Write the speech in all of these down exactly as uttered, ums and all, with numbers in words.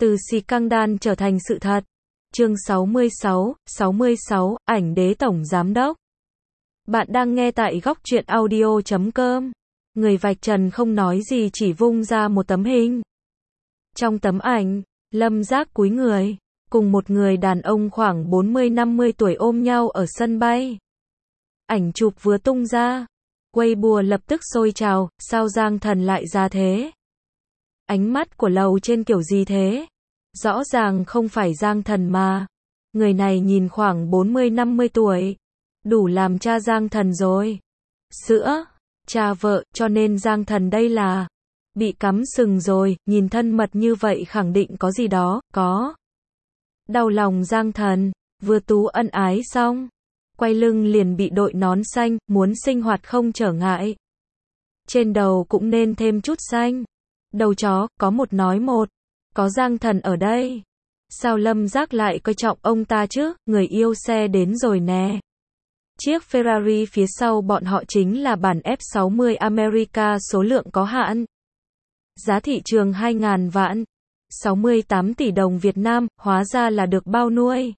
Từ scandal trở thành sự thật. Chương sáu mươi sáu, sáu mươi sáu, ảnh đế tổng giám đốc. Bạn đang nghe tại góc truyện audio chấm com. Người vạch trần không nói gì chỉ vung ra một tấm hình. Trong tấm ảnh, Lâm Giác cúi người, cùng một người đàn ông khoảng bốn mươi năm mươi tuổi ôm nhau ở sân bay. Ảnh chụp vừa tung ra, Weibo lập tức sôi trào, sao Giang Thần lại ra thế? Ánh mắt của lầu trên kiểu gì thế? Rõ ràng không phải Giang Thần mà. Người này nhìn khoảng bốn mươi năm mươi tuổi. Đủ làm cha Giang Thần rồi. Sữa, cha vợ, cho nên Giang Thần đây là bị cắm sừng rồi, nhìn thân mật như vậy khẳng định có gì đó, có. Đau lòng Giang Thần, vừa tú ân ái xong, quay lưng liền bị đội nón xanh, muốn sinh hoạt không trở ngại. Trên đầu cũng nên thêm chút xanh. Đầu chó, có một nói một. Có Giang Thần ở đây. Sao Lâm Giác lại coi trọng ông ta chứ, người yêu xe đến rồi nè. Chiếc Ferrari phía sau bọn họ chính là bản F sáu mươi America số lượng có hạn. Giá thị trường hai nghìn vạn. sáu mươi tám tỷ đồng Việt Nam, hóa ra là được bao nuôi.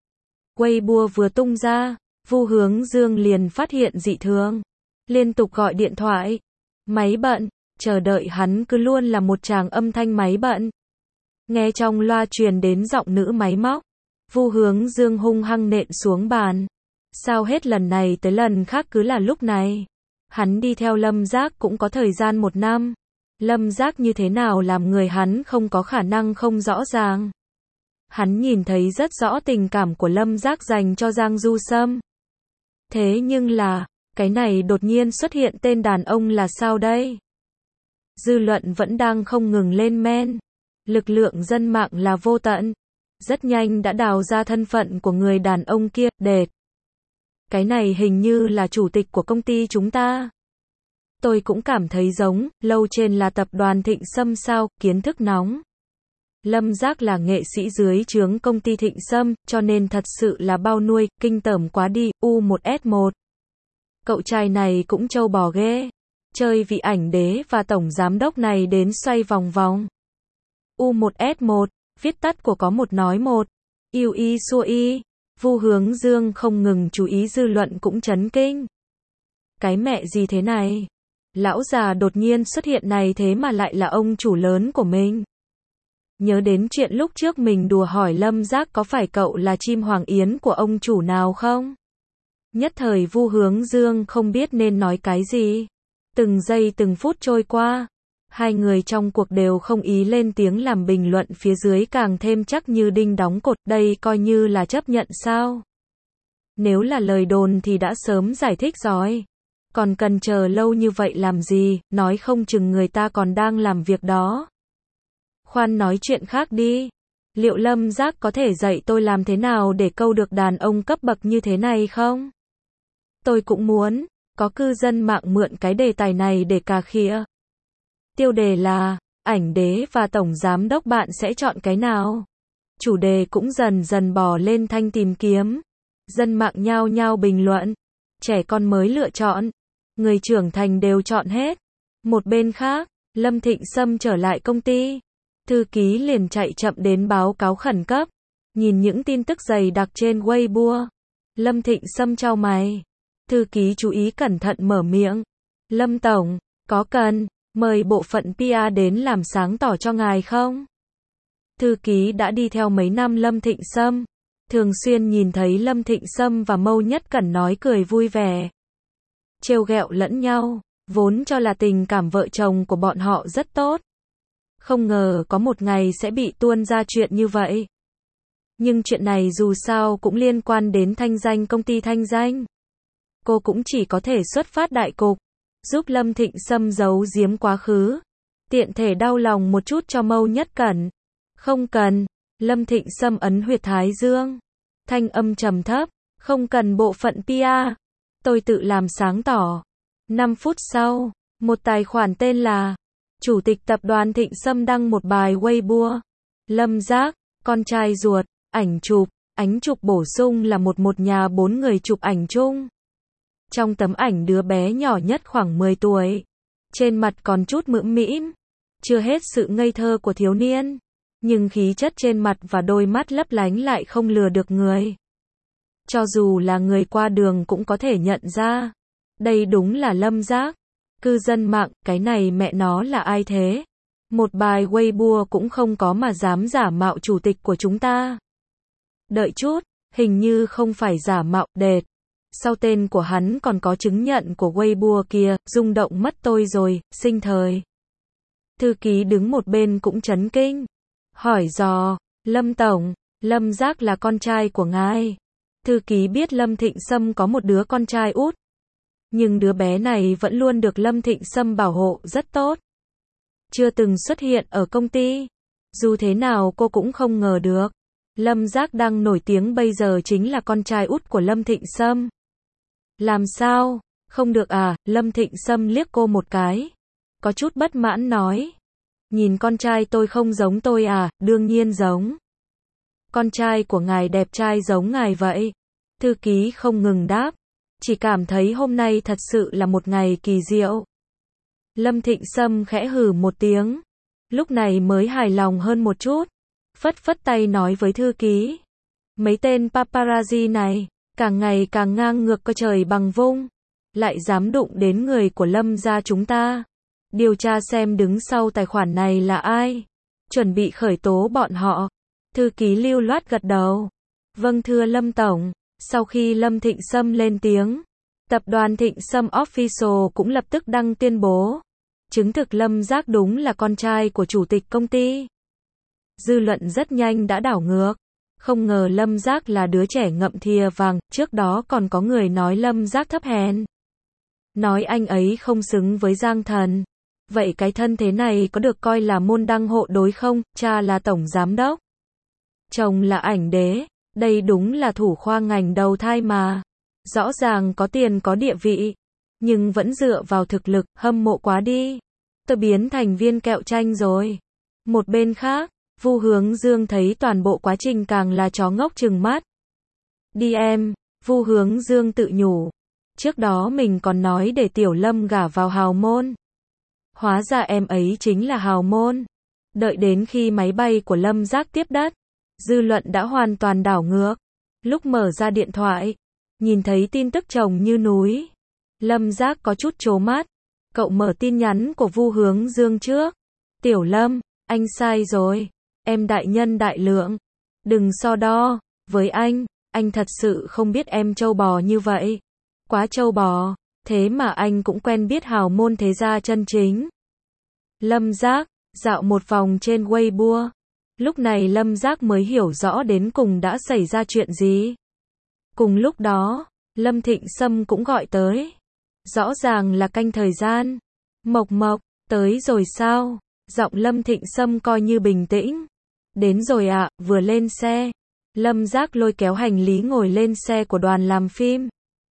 Weibo vừa tung ra, Vu Hướng Dương liền phát hiện dị thường. Liên tục gọi điện thoại. Máy bận, chờ đợi hắn cứ luôn là một tràng âm thanh máy bận. Nghe trong loa truyền đến giọng nữ máy móc. Vu Hướng Dương hung hăng nện xuống bàn. Sao hết lần này tới lần khác cứ là lúc này? Hắn đi theo Lâm Giác cũng có thời gian một năm. Lâm Giác như thế nào làm người hắn không có khả năng không rõ ràng. Hắn nhìn thấy rất rõ tình cảm của Lâm Giác dành cho Giang Du Sâm. Thế nhưng là, cái này đột nhiên xuất hiện tên đàn ông là sao đây? Dư luận vẫn đang không ngừng lên men. Lực lượng dân mạng là vô tận. Rất nhanh đã đào ra thân phận của người đàn ông kia, đệt. Cái này hình như là chủ tịch của công ty chúng ta. Tôi cũng cảm thấy giống, lâu trên là tập đoàn Thịnh Sâm sao, kiến thức nóng. Lâm Giác là nghệ sĩ dưới trướng công ty Thịnh Sâm, cho nên thật sự là bao nuôi, kinh tởm quá đi, U một S một. Cậu trai này cũng trâu bò ghê. Chơi vị ảnh đế và tổng giám đốc này đến xoay vòng vòng. U một S một, viết tắt của có một nói một. Yêu y xua y. Vu Hướng Dương không ngừng chú ý dư luận cũng chấn kinh. Cái mẹ gì thế này? Lão già đột nhiên xuất hiện này thế mà lại là ông chủ lớn của mình. Nhớ đến chuyện lúc trước mình đùa hỏi Lâm Giác có phải cậu là chim hoàng yến của ông chủ nào không? Nhất thời Vu Hướng Dương không biết nên nói cái gì. Từng giây từng phút trôi qua. Hai người trong cuộc đều không ý lên tiếng làm bình luận phía dưới càng thêm chắc như đinh đóng cột, đây coi như là chấp nhận sao? Nếu là lời đồn thì đã sớm giải thích rồi. Còn cần chờ lâu như vậy làm gì, nói không chừng người ta còn đang làm việc đó. Khoan nói chuyện khác đi. Liệu Lâm Giác có thể dạy tôi làm thế nào để câu được đàn ông cấp bậc như thế này không? Tôi cũng muốn. Có cư dân mạng mượn cái đề tài này để cà khịa. Tiêu đề là, ảnh đế và tổng giám đốc bạn sẽ chọn cái nào? Chủ đề cũng dần dần bò lên thanh tìm kiếm. Dân mạng nhao nhao bình luận. Trẻ con mới lựa chọn. Người trưởng thành đều chọn hết. Một bên khác, Lâm Thịnh Sâm trở lại công ty. Thư ký liền chạy chậm đến báo cáo khẩn cấp. Nhìn những tin tức dày đặc trên Weibo. Lâm Thịnh Sâm chau mày. Thư ký chú ý cẩn thận mở miệng. Lâm Tổng, có cần mời bộ phận pê e đến làm sáng tỏ cho ngài không? Thư ký đã đi theo mấy năm Lâm Thịnh Sâm. Thường xuyên nhìn thấy Lâm Thịnh Sâm và Mâu Nhất Cẩn nói cười vui vẻ. Trêu ghẹo lẫn nhau, vốn cho là tình cảm vợ chồng của bọn họ rất tốt. Không ngờ có một ngày sẽ bị tuôn ra chuyện như vậy. Nhưng chuyện này dù sao cũng liên quan đến thanh danh công ty Thanh Danh. Cô cũng chỉ có thể xuất phát đại cục, giúp Lâm Thịnh Sâm giấu giếm quá khứ. Tiện thể đau lòng một chút cho Mâu Nhất Cẩn. Không cần. Lâm Thịnh Sâm ấn huyệt thái dương. Thanh âm trầm thấp. Không cần bộ phận pê e. Tôi tự làm sáng tỏ. năm phút sau, một tài khoản tên là Chủ tịch tập đoàn Thịnh Sâm đăng một bài Weibo. Lâm Giác, con trai ruột, ảnh chụp. Ánh chụp bổ sung là một một nhà bốn người chụp ảnh chung. Trong tấm ảnh đứa bé nhỏ nhất khoảng mười tuổi. Trên mặt còn chút mũm mĩm. Chưa hết sự ngây thơ của thiếu niên. nhưng khí chất trên mặt và đôi mắt lấp lánh lại không lừa được người. Cho dù là người qua đường cũng có thể nhận ra. Đây đúng là Lâm Giác. Cư dân mạng, cái này mẹ nó là ai thế? Một bài Weibo cũng không có mà dám giả mạo chủ tịch của chúng ta. Đợi chút, hình như không phải giả mạo, đệt. Sau tên của hắn còn có chứng nhận của Weibo kia, rung động mất tôi rồi, sinh thời. Thư ký đứng một bên cũng chấn kinh. Hỏi dò, Lâm Tổng, Lâm Giác là con trai của ngài. Thư ký biết Lâm Thịnh Sâm có một đứa con trai út. Nhưng đứa bé này vẫn luôn được Lâm Thịnh Sâm bảo hộ rất tốt. Chưa từng xuất hiện ở công ty. Dù thế nào cô cũng không ngờ được. Lâm Giác đang nổi tiếng bây giờ chính là con trai út của Lâm Thịnh Sâm. Làm sao? Không được à? Lâm Thịnh Sâm liếc cô một cái. Có chút bất mãn nói. Nhìn con trai tôi không giống tôi à? Đương nhiên giống. Con trai của ngài đẹp trai giống ngài vậy. Thư ký không ngừng đáp. Chỉ cảm thấy hôm nay thật sự là một ngày kỳ diệu. Lâm Thịnh Sâm khẽ hừ một tiếng. Lúc này mới hài lòng hơn một chút. Phất phất tay nói với thư ký. Mấy tên paparazzi này, càng ngày càng ngang ngược coi trời bằng vung. Lại dám đụng đến người của Lâm gia chúng ta. Điều tra xem đứng sau tài khoản này là ai. Chuẩn bị khởi tố bọn họ. Thư ký lưu loát gật đầu. Vâng thưa Lâm Tổng. Sau khi Lâm Thịnh Sâm lên tiếng, tập đoàn Thịnh Sâm Official cũng lập tức đăng tuyên bố. Chứng thực Lâm Giác đúng là con trai của chủ tịch công ty. Dư luận rất nhanh đã đảo ngược. Không ngờ Lâm Giác là đứa trẻ ngậm thìa vàng, trước đó còn có người nói Lâm Giác thấp hèn. Nói anh ấy không xứng với Giang Thần. Vậy cái thân thế này có được coi là môn đăng hộ đối không? Cha là tổng giám đốc. Chồng là ảnh đế. Đây đúng là thủ khoa ngành đầu thai mà. Rõ ràng có tiền có địa vị. Nhưng vẫn dựa vào thực lực, hâm mộ quá đi. Tôi biến thành viên kẹo chanh rồi. Một bên khác, Vu Hướng Dương thấy toàn bộ quá trình càng là chó ngốc trừng mắt. Đi em, Vu Hướng Dương tự nhủ. Trước đó mình còn nói để Tiểu Lâm gả vào hào môn. Hóa ra em ấy chính là hào môn. Đợi đến khi máy bay của Lâm Giác tiếp đất, dư luận đã hoàn toàn đảo ngược. Lúc mở ra điện thoại, nhìn thấy tin tức chồng như núi. Lâm Giác có chút trố mắt. Cậu mở tin nhắn của Vu Hướng Dương trước. Tiểu Lâm, anh sai rồi. Em đại nhân đại lượng. Đừng so đo với anh. Anh thật sự không biết em trâu bò như vậy. Quá trâu bò. Thế mà anh cũng quen biết hào môn thế gia chân chính. Lâm Giác dạo một vòng trên Weibo. Lúc này Lâm Giác mới hiểu rõ đến cùng đã xảy ra chuyện gì. Cùng lúc đó, Lâm Thịnh Sâm cũng gọi tới. Rõ ràng là canh thời gian. Mộc Mộc, tới rồi sao? Giọng Lâm Thịnh Sâm coi như bình tĩnh. Đến rồi ạ, à, vừa lên xe. Lâm Giác lôi kéo hành lý ngồi lên xe của đoàn làm phim.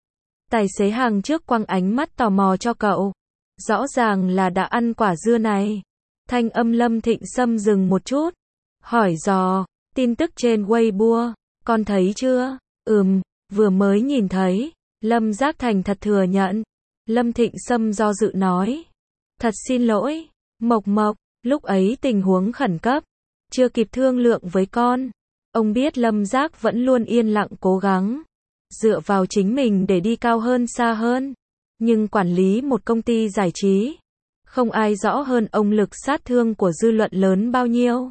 Tài xế hàng trước quăng ánh mắt tò mò cho cậu. Rõ ràng là đã ăn quả dưa này. Thanh âm Lâm Thịnh Sâm dừng một chút. Hỏi dò, tin tức trên Weibo, con thấy chưa? Ừm, vừa mới nhìn thấy. Lâm Giác thành thật thừa nhận. Lâm Thịnh Sâm do dự nói. Thật xin lỗi, Mộc Mộc, lúc ấy tình huống khẩn cấp. Chưa kịp thương lượng với con. Ông biết Lâm Giác vẫn luôn yên lặng cố gắng. Dựa vào chính mình để đi cao hơn xa hơn. Nhưng quản lý một công ty giải trí. Không ai rõ hơn ông lực sát thương của dư luận lớn bao nhiêu.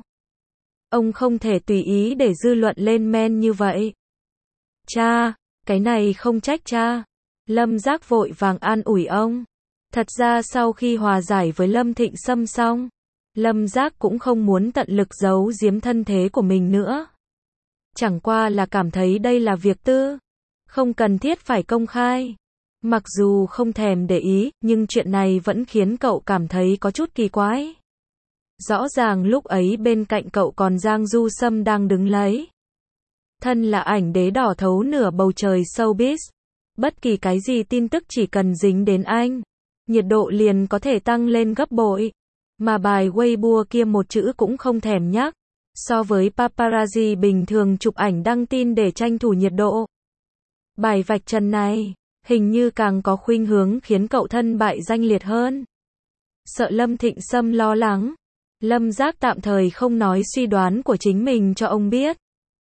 Ông không thể tùy ý để dư luận lên men như vậy. Cha, cái này không trách cha. Lâm Giác vội vàng an ủi ông. Thật ra sau khi hòa giải với Lâm Thịnh Sâm xong, Lâm Giác cũng không muốn tận lực giấu giếm thân thế của mình nữa. Chẳng qua là cảm thấy đây là việc tư. Không cần thiết phải công khai. Mặc dù không thèm để ý, nhưng chuyện này vẫn khiến cậu cảm thấy có chút kỳ quái. Rõ ràng lúc ấy bên cạnh cậu còn Giang Du Sâm đang đứng lấy. Thân là ảnh đế đỏ thấu nửa bầu trời showbiz. Bất kỳ cái gì tin tức chỉ cần dính đến anh, nhiệt độ liền có thể tăng lên gấp bội. Mà bài Weibo kia một chữ cũng không thèm nhắc. So với paparazzi bình thường chụp ảnh đăng tin để tranh thủ nhiệt độ. Bài vạch trần này, hình như càng có khuynh hướng khiến cậu thân bại danh liệt hơn. Sợ Lâm Thịnh Sâm lo lắng. Lâm Giác tạm thời không nói suy đoán của chính mình cho ông biết.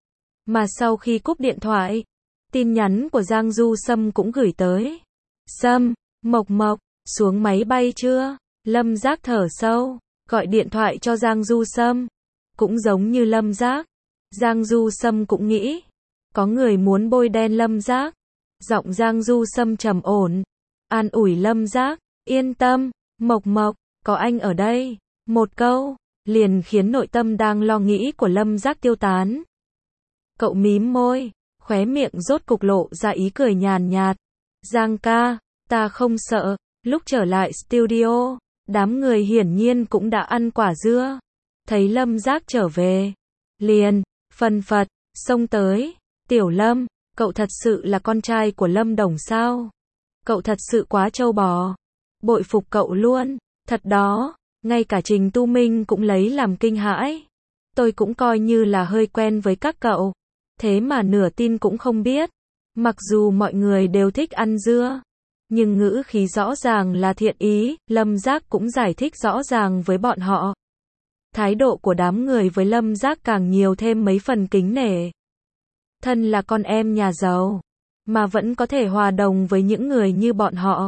Mà sau khi cúp điện thoại, tin nhắn của Giang Du Sâm cũng gửi tới. Sâm, Mộc Mộc, xuống máy bay chưa? Lâm Giác thở sâu, gọi điện thoại cho Giang Du Sâm. Cũng giống như Lâm Giác, Giang Du Sâm cũng nghĩ, có người muốn bôi đen Lâm Giác. Giọng Giang Du Sâm trầm ổn, an ủi Lâm Giác, yên tâm, Mộc Mộc, có anh ở đây. Một câu, liền khiến nội tâm đang lo nghĩ của Lâm Giác tiêu tán. Cậu mím môi, khóe miệng rốt cục lộ ra ý cười nhàn nhạt. Giang ca, ta không sợ. Lúc trở lại studio, đám người hiển nhiên cũng đã ăn quả dưa. Thấy Lâm Giác trở về, liền, phân phật, xông tới. Tiểu Lâm, cậu thật sự là con trai của Lâm Đồng sao? Cậu thật sự quá trâu bò. Bội phục cậu luôn, thật đó, ngay cả Trình Tu Minh cũng lấy làm kinh hãi. Tôi cũng coi như là hơi quen với các cậu, thế mà nửa tin cũng không biết. Mặc dù mọi người đều thích ăn dưa, nhưng ngữ khí rõ ràng là thiện ý, Lâm Giác cũng giải thích rõ ràng với bọn họ. Thái độ của đám người với Lâm Giác càng nhiều thêm mấy phần kính nể. Thân là con em nhà giàu, mà vẫn có thể hòa đồng với những người như bọn họ.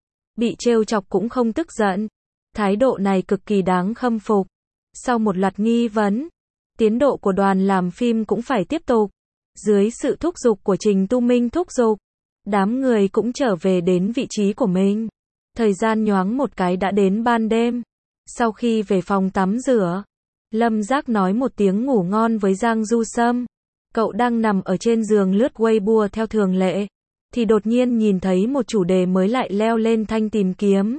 Bị trêu chọc cũng không tức giận. Thái độ này cực kỳ đáng khâm phục. Sau một loạt nghi vấn, tiến độ của đoàn làm phim cũng phải tiếp tục. Dưới sự thúc giục của Trình Tu Minh thúc giục, đám người cũng trở về đến vị trí của mình. Thời gian nhoáng một cái đã đến ban đêm. Sau khi về phòng tắm rửa, Lâm Giác nói một tiếng ngủ ngon với Giang Du Sâm. Cậu đang nằm ở trên giường lướt Weibo theo thường lệ, thì đột nhiên nhìn thấy một chủ đề mới lại leo lên thanh tìm kiếm.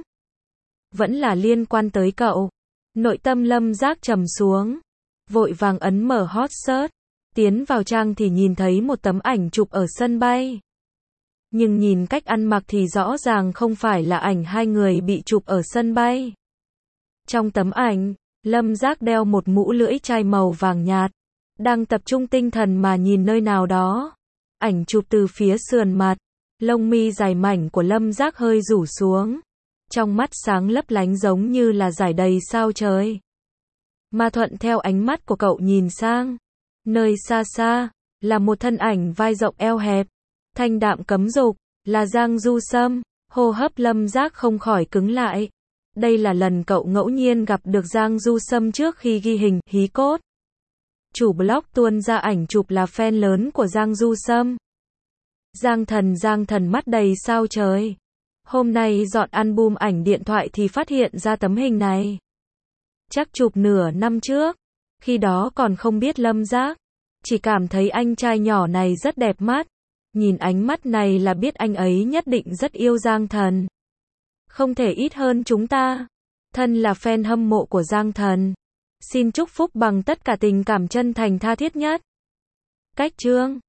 Vẫn là liên quan tới cậu. Nội tâm Lâm Giác trầm xuống, vội vàng ấn mở hot search, tiến vào trang thì nhìn thấy một tấm ảnh chụp ở sân bay. Nhưng nhìn cách ăn mặc thì rõ ràng không phải là ảnh hai người bị chụp ở sân bay. Trong tấm ảnh, Lâm Giác đeo một mũ lưỡi chai màu vàng nhạt, đang tập trung tinh thần mà nhìn nơi nào đó. Ảnh chụp từ phía sườn mặt, lông mi dài mảnh của Lâm Giác hơi rủ xuống. Trong mắt sáng lấp lánh giống như là rải đầy sao trời. Mà thuận theo ánh mắt của cậu nhìn sang, nơi xa xa, là một thân ảnh vai rộng eo hẹp, thanh đạm cấm dục, là Giang Du Sâm. Hô hấp Lâm Giác không khỏi cứng lại. Đây là lần cậu ngẫu nhiên gặp được Giang Du Sâm trước khi ghi hình hí cốt. Chủ blog tuôn ra ảnh chụp là fan lớn của Giang Du Sâm. Giang Thần Giang Thần mắt đầy sao trời. Hôm nay dọn album ảnh điện thoại thì phát hiện ra tấm hình này. Chắc chụp nửa năm trước. Khi đó còn không biết Lâm Giác. Chỉ cảm thấy anh trai nhỏ này rất đẹp mắt. Nhìn ánh mắt này là biết anh ấy nhất định rất yêu Giang Thần. Không thể ít hơn chúng ta. Thân là fan hâm mộ của Giang Thần, xin chúc phúc bằng tất cả tình cảm chân thành tha thiết nhất. Cách chương